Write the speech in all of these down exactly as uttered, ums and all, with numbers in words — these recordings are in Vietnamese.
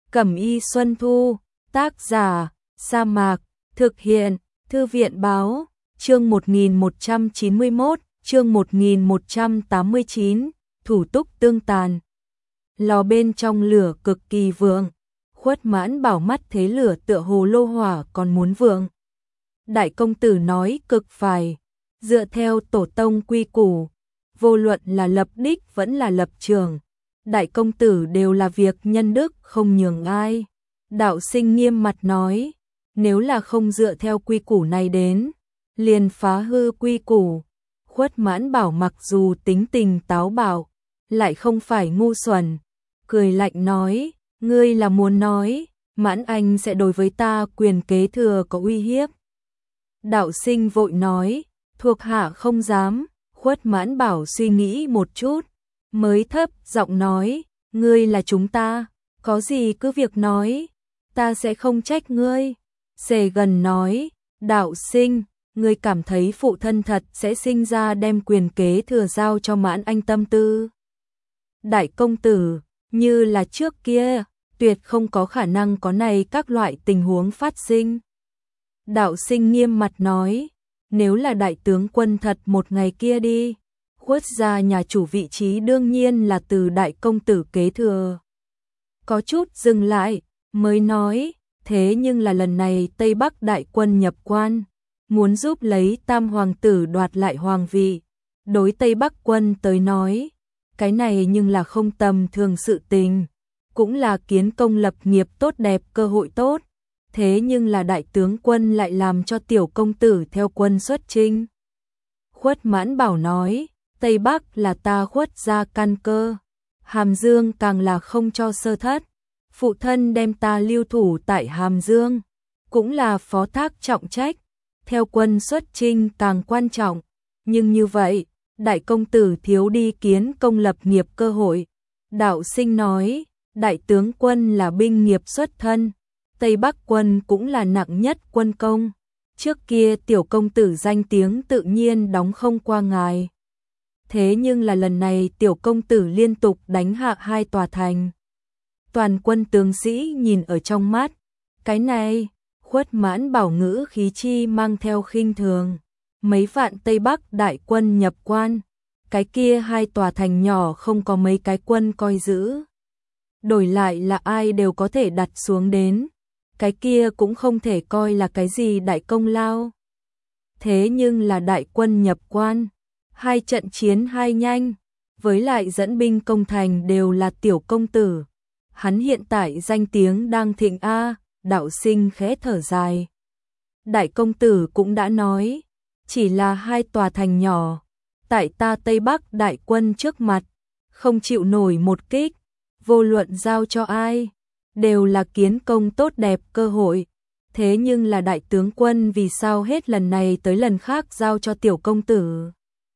Cẩm y Xuân Thu, tác giả, Sa Mạc, thực hiện, Thư viện báo, chương một nghìn một trăm chín mươi mốt, chương một nghìn một trăm tám mươi chín, thủ túc tương tàn. Lò bên trong lửa cực kỳ vượng, Khuất Mãn Bảo mắt thấy lửa tựa hồ lô hỏa còn muốn vượng. Đại công tử nói cực phải, dựa theo tổ tông quy củ, vô luận là lập đích vẫn là lập trường, đại công tử đều là việc nhân đức không nhường ai. Đạo sinh nghiêm mặt nói, nếu là không dựa theo quy củ này đến, liền phá hư quy củ. Khuất Mãn Bảo mặc dù tính tình táo bạo, lại không phải ngu xuẩn, cười lạnh nói, ngươi là muốn nói, Mãn Anh sẽ đối với ta quyền kế thừa có uy hiếp. Đạo sinh vội nói, thuộc hạ không dám. Khuất Mãn Bảo suy nghĩ một chút, mới thấp giọng nói, ngươi là chúng ta, có gì cứ việc nói, ta sẽ không trách ngươi. Xề gần nói, đạo sinh, ngươi cảm thấy phụ thân thật sẽ sinh ra đem quyền kế thừa giao cho Mãn Anh tâm tư. Đại công tử, như là trước kia, tuyệt không có khả năng có này các loại tình huống phát sinh. Đạo sinh nghiêm mặt nói, nếu là đại tướng quân thật một ngày kia đi, Khuất gia nhà chủ vị trí đương nhiên là từ đại công tử kế thừa. Có chút dừng lại, mới nói, thế nhưng là lần này Tây Bắc đại quân nhập quan, muốn giúp lấy tam hoàng tử đoạt lại hoàng vị. Đối Tây Bắc quân tới nói, cái này nhưng là không tầm thường sự tình, cũng là kiến công lập nghiệp tốt đẹp cơ hội tốt. Thế nhưng là đại tướng quân lại làm cho tiểu công tử theo quân xuất chinh. Khuất Mãn Bảo nói, Tây Bắc là ta Khuất gia căn cơ, Hàm Dương càng là không cho sơ thất. Phụ thân đem ta lưu thủ tại Hàm Dương, cũng là phó thác trọng trách, theo quân xuất chinh càng quan trọng. Nhưng như vậy, đại công tử thiếu đi kiến công lập nghiệp cơ hội. Đạo sinh nói, đại tướng quân là binh nghiệp xuất thân, Tây Bắc quân cũng là nặng nhất quân công. Trước kia tiểu công tử danh tiếng tự nhiên đóng không qua ngài. Thế nhưng là lần này tiểu công tử liên tục đánh hạ hai tòa thành. Toàn quân tướng sĩ nhìn ở trong mắt. Cái này, Khuất Mãn Bảo ngữ khí chi mang theo khinh thường. Mấy vạn Tây Bắc đại quân nhập quan. Cái kia hai tòa thành nhỏ không có mấy cái quân coi giữ. Đổi lại là ai đều có thể đặt xuống đến. Cái kia cũng không thể coi là cái gì đại công lao. Thế nhưng là đại quân nhập quan, hai trận chiến hai nhanh, với lại dẫn binh công thành đều là tiểu công tử. Hắn hiện tại danh tiếng đang thịnh a. Đạo sinh khẽ thở dài. Đại công tử cũng đã nói, chỉ là hai tòa thành nhỏ, tại ta Tây Bắc đại quân trước mặt, không chịu nổi một kích, vô luận giao cho ai, đều là kiến công tốt đẹp cơ hội. Thế nhưng là đại tướng quân vì sao hết lần này tới lần khác giao cho tiểu công tử?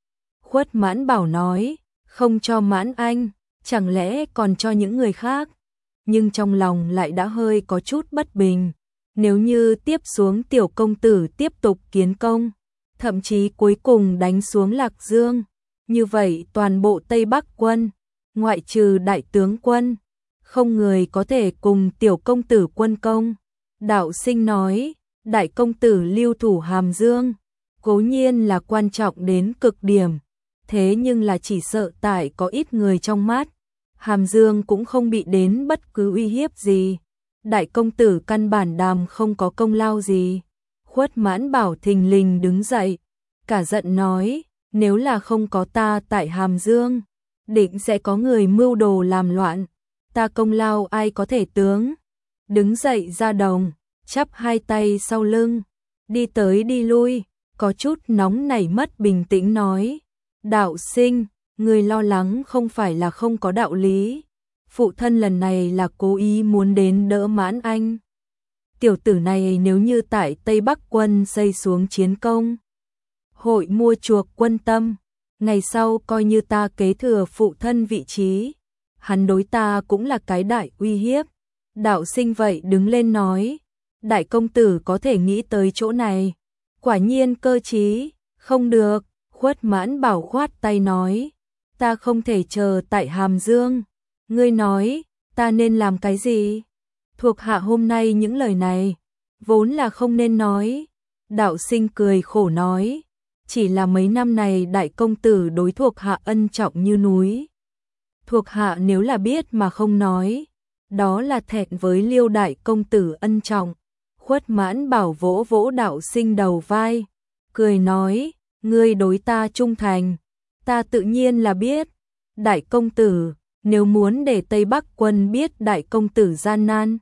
Khuất Mãn Bảo nói, không cho Mãn Anh, chẳng lẽ còn cho những người khác? Nhưng trong lòng lại đã hơi có chút bất bình. Nếu như tiếp xuống tiểu công tử tiếp tục kiến công, thậm chí cuối cùng đánh xuống Lạc Dương, như vậy toàn bộ Tây Bắc quân, ngoại trừ đại tướng quân, không người có thể cùng tiểu công tử quân công. Đạo sinh nói, đại công tử lưu thủ Hàm Dương, cố nhiên là quan trọng đến cực điểm, thế nhưng là chỉ sợ tại có ít người trong mắt, Hàm Dương cũng không bị đến bất cứ uy hiếp gì. Đại công tử căn bản đàm không có công lao gì. Khuất Mãn Bảo thình lình đứng dậy, cả giận nói, nếu là không có ta tại Hàm Dương, định sẽ có người mưu đồ làm loạn. Ta công lao ai có thể tướng. Đứng dậy ra đồng, chắp hai tay sau lưng, đi tới đi lui, có chút nóng nảy mất bình tĩnh nói, đạo sinh, người lo lắng không phải là không có đạo lý. Phụ thân lần này là cố ý muốn đến đỡ Mãn Anh. Tiểu tử này nếu như tại Tây Bắc quân xây xuống chiến công, hội mua chuộc quân tâm, ngày sau coi như ta kế thừa phụ thân vị trí, hắn đối ta cũng là cái đại uy hiếp. Đạo sinh vậy đứng lên nói, đại công tử có thể nghĩ tới chỗ này, quả nhiên cơ trí. Không được. Khuất Mãn Bảo khoát tay nói, ta không thể chờ tại Hàm Dương. Ngươi nói, ta nên làm cái gì? Thuộc hạ hôm nay những lời này, vốn là không nên nói. Đạo sinh cười khổ nói, chỉ là mấy năm này đại công tử đối thuộc hạ ân trọng như núi. Thuộc hạ nếu là biết mà không nói, đó là thẹn với Liêu đại công tử ân trọng. Khuất Mãn Bảo vỗ vỗ đạo sinh đầu vai, cười nói, ngươi đối ta trung thành, ta tự nhiên là biết. Đại công tử, nếu muốn để Tây Bắc quân biết đại công tử gian nan,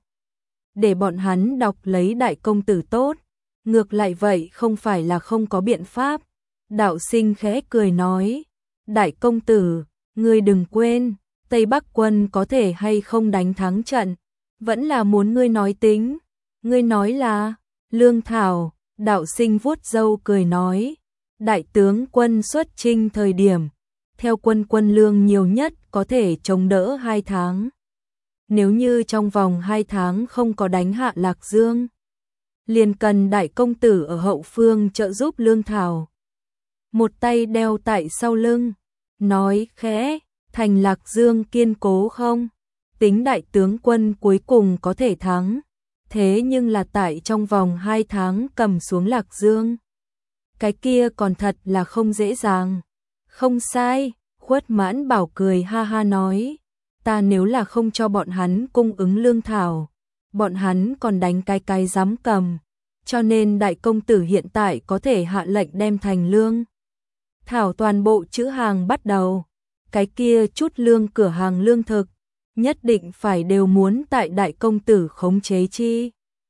để bọn hắn đọc lấy đại công tử tốt, ngược lại vậy không phải là không có biện pháp. Đạo sinh khẽ cười nói, đại công tử, ngươi đừng quên, Tây Bắc quân có thể hay không đánh thắng trận, vẫn là muốn ngươi nói tính. Ngươi nói là, lương thảo. Đạo sinh vuốt râu cười nói, đại tướng quân xuất chinh thời điểm, theo quân quân lương nhiều nhất có thể chống đỡ hai tháng. Nếu như trong vòng hai tháng không có đánh hạ Lạc Dương, liền cần đại công tử ở hậu phương trợ giúp lương thảo. Một tay đeo tại sau lưng, nói khẽ, thành Lạc Dương kiên cố không? Tính đại tướng quân cuối cùng có thể thắng, thế nhưng là tại trong vòng hai tháng cầm xuống Lạc Dương, cái kia còn thật là không dễ dàng. Không sai, Khuất Mãn Bảo cười ha ha nói, ta nếu là không cho bọn hắn cung ứng lương thảo, bọn hắn còn đánh cái cái dám cầm, cho nên đại công tử hiện tại có thể hạ lệnh đem thành lương thảo toàn bộ chữ hàng bắt đầu, cái kia chút lương cửa hàng lương thực, nhất định phải đều muốn tại đại công tử khống chế chi.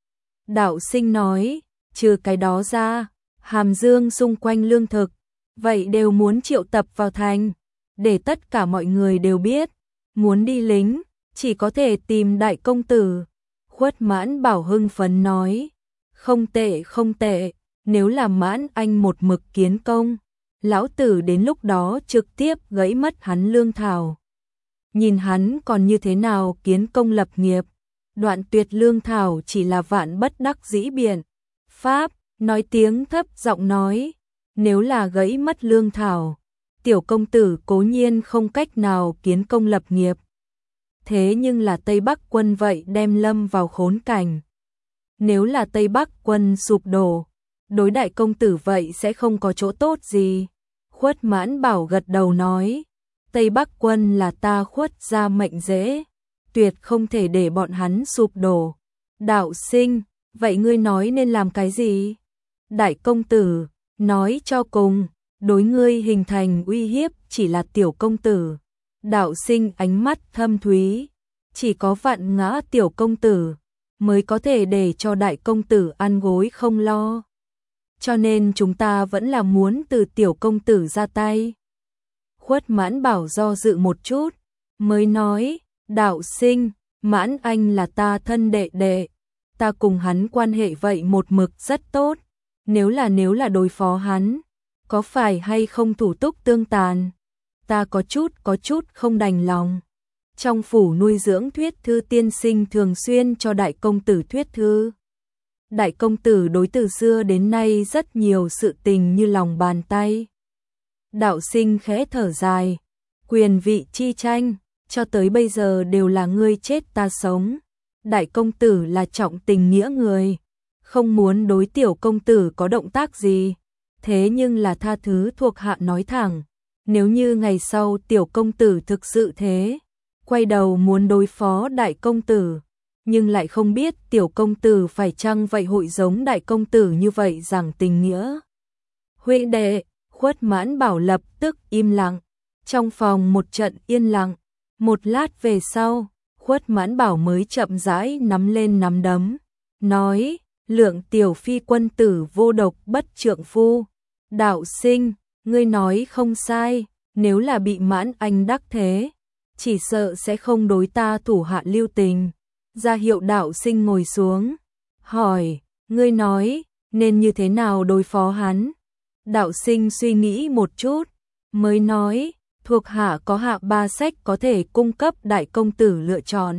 Đạo sinh nói, trừ cái đó ra, Hàm Dương xung quanh lương thực, vậy đều muốn triệu tập vào thành, để tất cả mọi người đều biết, muốn đi lính, chỉ có thể tìm đại công tử. Khuất Mãn Bảo hưng phấn nói, không tệ không tệ, nếu làm Mãn anh một mực kiến công, lão tử đến lúc đó trực tiếp gãy mất hắn lương thảo. Nhìn hắn còn như thế nào kiến công lập nghiệp, đoạn tuyệt lương thảo chỉ là vạn bất đắc dĩ biện pháp. Nói tiếng thấp giọng nói, nếu là gãy mất lương thảo, tiểu công tử cố nhiên không cách nào kiến công lập nghiệp. Thế nhưng là Tây Bắc quân vậy đem lâm vào khốn cảnh. Nếu là Tây Bắc quân sụp đổ, đối đại công tử vậy sẽ không có chỗ tốt gì. Khuất Mãn Bảo gật đầu nói, Tây Bắc quân là ta Khuất gia mệnh rễ, tuyệt không thể để bọn hắn sụp đổ. Đạo sinh, vậy ngươi nói nên làm cái gì? Đại công tử, nói cho cùng, đối ngươi hình thành uy hiếp chỉ là tiểu công tử. Đạo sinh ánh mắt thâm thúy, chỉ có vạn ngã tiểu công tử mới có thể để cho đại công tử ăn gối không lo. Cho nên chúng ta vẫn là muốn từ tiểu công tử ra tay. Khuất Mãn Bảo do dự một chút, mới nói, đạo sinh, Mãn anh là ta thân đệ đệ, ta cùng hắn quan hệ vậy một mực rất tốt. Nếu là nếu là đối phó hắn, có phải hay không thủ túc tương tàn? Ta có chút có chút không đành lòng. Trong phủ nuôi dưỡng thuyết thư tiên sinh thường xuyên cho đại công tử thuyết thư. Đại công tử đối từ xưa đến nay rất nhiều sự tình như lòng bàn tay. Đạo sinh khẽ thở dài, quyền vị chi tranh, cho tới bây giờ đều là ngươi chết ta sống. Đại công tử là trọng tình nghĩa người, không muốn đối tiểu công tử có động tác gì, thế nhưng là tha thứ thuộc hạ nói thẳng, nếu như ngày sau tiểu công tử thực sự thế, quay đầu muốn đối phó đại công tử, nhưng lại không biết tiểu công tử phải chăng vậy hội giống đại công tử như vậy rằng tình nghĩa. Huynh đệ, Khuất Mãn Bảo lập tức im lặng, trong phòng một trận yên lặng, một lát về sau, Khuất Mãn Bảo mới chậm rãi nắm lên nắm đấm, nói, Lượng tiểu phi quân tử vô độc bất trượng phu. Đạo sinh, ngươi nói không sai, nếu là bị Mãn anh đắc thế, chỉ sợ sẽ không đối ta thủ hạ lưu tình. Ra hiệu đạo sinh ngồi xuống, hỏi, ngươi nói, nên như thế nào đối phó hắn? Đạo sinh suy nghĩ một chút, mới nói, thuộc hạ có hạ ba sách có thể cung cấp đại công tử lựa chọn.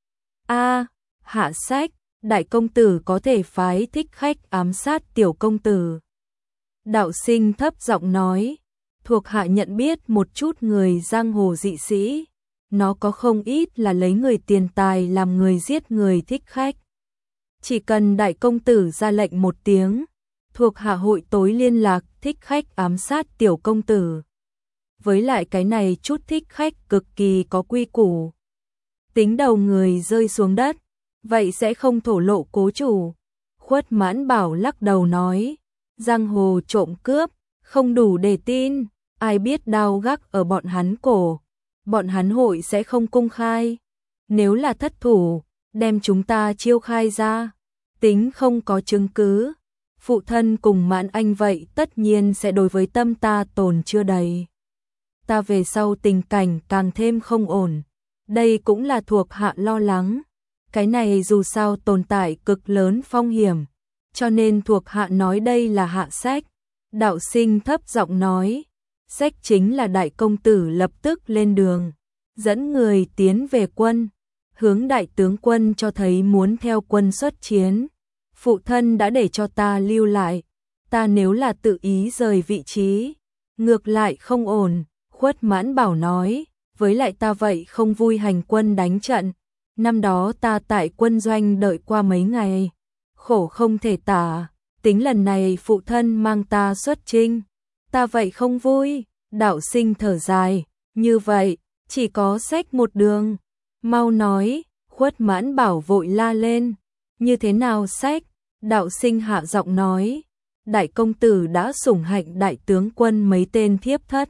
A. Hạ sách, đại công tử có thể phái thích khách ám sát tiểu công tử. Đạo sinh thấp giọng nói, thuộc hạ nhận biết một chút người giang hồ dị sĩ, nó có không ít là lấy người tiền tài làm người giết người thích khách. Chỉ cần đại công tử ra lệnh một tiếng, thuộc hạ hội tối liên lạc thích khách ám sát tiểu công tử. Với lại cái này chút thích khách cực kỳ có quy củ. Tính đầu người rơi xuống đất, vậy sẽ không thổ lộ cố chủ. Khuất Mãn Bảo lắc đầu nói, giang hồ trộm cướp, không đủ để tin, ai biết đao gác ở bọn hắn cổ, bọn hắn hội sẽ không công khai. Nếu là thất thủ, đem chúng ta chiêu khai ra, tính không có chứng cứ. Phụ thân cùng Mãn Anh vậy tất nhiên sẽ đối với tâm ta tồn chưa đầy. Ta về sau tình cảnh càng thêm không ổn, đây cũng là thuộc hạ lo lắng. Cái này dù sao tồn tại cực lớn phong hiểm, cho nên thuộc hạ nói đây là hạ sách. Đạo Sinh thấp giọng nói, sách chính là đại công tử lập tức lên đường, dẫn người tiến về quân, hướng đại tướng quân cho thấy muốn theo quân xuất chiến. Phụ thân đã để cho ta lưu lại, ta nếu là tự ý rời vị trí, ngược lại không ổn. Khuất Mãn Bảo nói, với lại ta vậy không vui hành quân đánh trận. Năm đó ta tại quân doanh đợi qua mấy ngày, khổ không thể tả, tính lần này phụ thân mang ta xuất chinh, ta vậy không vui. Đạo Sinh thở dài, như vậy, chỉ có sách một đường. Mau nói, Khuất Mãn Bảo vội la lên, như thế nào sách? Đạo Sinh hạ giọng nói, đại công tử đã sủng hạnh đại tướng quân mấy tên thiếp thất.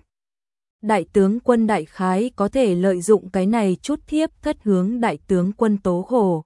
Đại tướng quân đại khái có thể lợi dụng cái này chút thiếp thất hướng đại tướng quân tố khổ.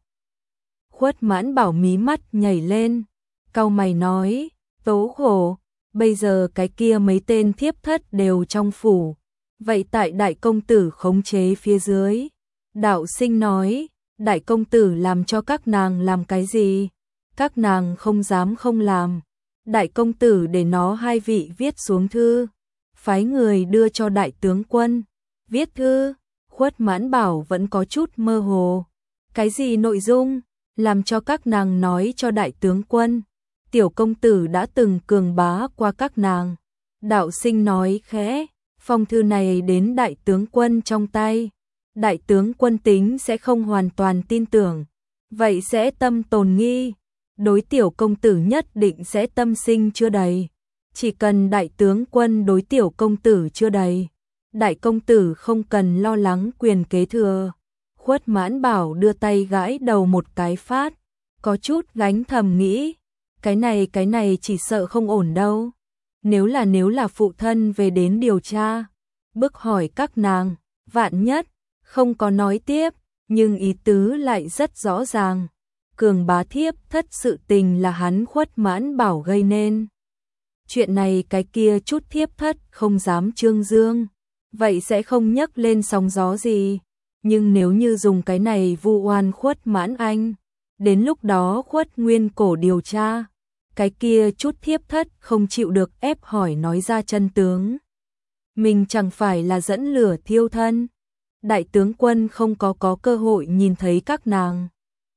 Khuất Mãn Bảo mí mắt nhảy lên, cau mày nói, tố khổ, bây giờ cái kia mấy tên thiếp thất đều trong phủ, vậy tại đại công tử khống chế phía dưới. Đạo Sinh nói, đại công tử làm cho các nàng làm cái gì? Các nàng không dám không làm. Đại công tử để nó hai vị viết xuống thư, phái người đưa cho đại tướng quân. Viết thư? Khuất Mãn Bảo vẫn có chút mơ hồ. Cái gì nội dung? Làm cho các nàng nói cho đại tướng quân. Tiểu công tử đã từng cường bá qua các nàng. Đạo Sinh nói khẽ, phong thư này đến đại tướng quân trong tay. Đại tướng quân tính sẽ không hoàn toàn tin tưởng, vậy sẽ tâm tồn nghi. Đối tiểu công tử nhất định sẽ tâm sinh chưa đầy. Chỉ cần đại tướng quân đối tiểu công tử chưa đầy, đại công tử không cần lo lắng quyền kế thừa. Khuất Mãn Bảo đưa tay gãi đầu một cái phát, có chút gánh thầm nghĩ, cái này cái này chỉ sợ không ổn đâu. Nếu là nếu là phụ thân về đến điều tra, bức hỏi các nàng, vạn nhất, không có nói tiếp, nhưng ý tứ lại rất rõ ràng. Cường bá thiếp thất sự tình là hắn Khuất Mãn Bảo gây nên. Chuyện này cái kia chút thiếp thất không dám trương dương, vậy sẽ không nhấc lên sóng gió gì. Nhưng nếu như dùng cái này vu oan Khuất Mãn Anh, đến lúc đó Khuất Nguyên Cổ điều tra, cái kia chút thiếp thất không chịu được ép hỏi nói ra chân tướng, mình chẳng phải là dẫn lửa thiêu thân. Đại tướng quân không có có cơ hội nhìn thấy các nàng.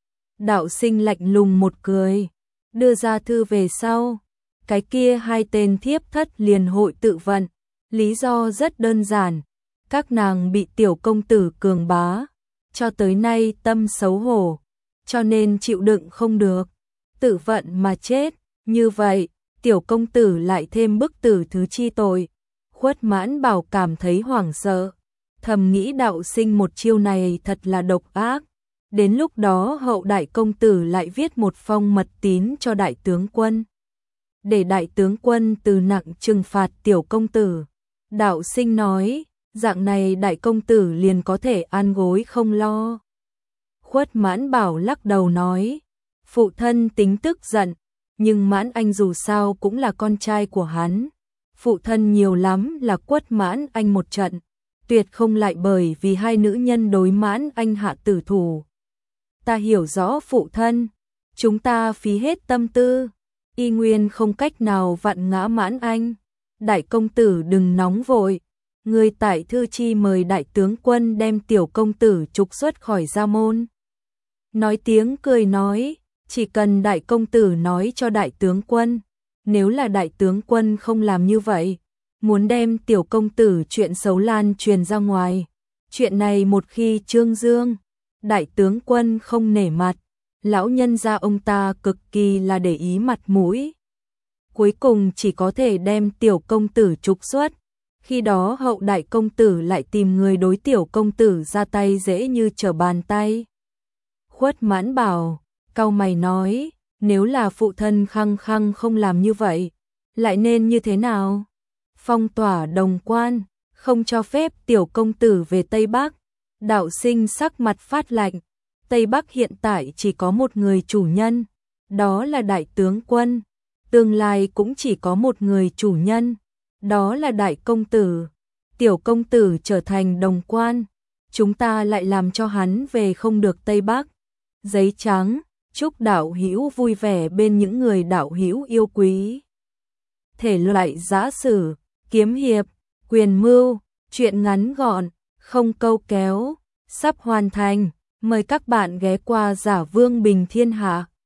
Đạo Sinh lạnh lùng một cười, đưa ra thư về sau, cái kia hai tên thiếp thất liền hội tự vận. Lý do rất đơn giản, các nàng bị tiểu công tử cường bá, cho tới nay tâm xấu hổ, cho nên chịu đựng không được, tự vận mà chết. Như vậy, tiểu công tử lại thêm bức tử thứ chi tội. Khuất Mãn Bảo cảm thấy hoảng sợ, thầm nghĩ Đạo Sinh một chiêu này thật là độc ác. Đến lúc đó hậu đại công tử lại viết một phong mật tín cho đại tướng quân, để đại tướng quân từ nặng trừng phạt tiểu công tử. Đạo Sinh nói, dạng này đại công tử liền có thể an gối không lo. Khuất Mãn Bảo lắc đầu nói, phụ thân tính tức giận, nhưng Mãn Anh dù sao cũng là con trai của hắn. Phụ thân nhiều lắm là quất Mãn Anh một trận, tuyệt không lại bởi vì hai nữ nhân đối Mãn Anh hạ tử thủ. Ta hiểu rõ phụ thân, chúng ta phí hết tâm tư, y nguyên không cách nào vặn ngã Mãn Anh. Đại công tử đừng nóng vội, người tại thư chi mời đại tướng quân đem tiểu công tử trục xuất khỏi gia môn. Nói tiếng cười nói, chỉ cần đại công tử nói cho đại tướng quân, nếu là đại tướng quân không làm như vậy, muốn đem tiểu công tử chuyện xấu lan truyền ra ngoài, Chuyện này một khi Trương Dương, đại tướng quân không nể mặt, lão nhân gia ông ta cực kỳ là để ý mặt mũi. Cuối cùng chỉ có thể đem tiểu công tử trục xuất. Khi đó hậu đại công tử lại tìm người đối tiểu công tử ra tay dễ như trở bàn tay. Khuất Mãn Bảo, cau mày nói, nếu là phụ thân khăng khăng không làm như vậy, lại nên như thế nào? Phong tỏa Đồng Quan, không cho phép tiểu công tử về Tây Bắc. Đạo Sinh sắc mặt phát lạnh, Tây Bắc hiện tại chỉ có một người chủ nhân, đó là đại tướng quân. Tương lai cũng chỉ có một người chủ nhân, đó là đại công tử. Tiểu công tử trở thành Đồng Quan, chúng ta lại làm cho hắn về không được Tây Bắc. Giấy trắng, chúc đạo hữu vui vẻ bên những người đạo hữu yêu quý. Thể loại giã sử, kiếm hiệp, quyền mưu, truyện ngắn gọn, không câu kéo, sắp hoàn thành. Mời các bạn ghé qua Giả Vương Bình Thiên Hạ.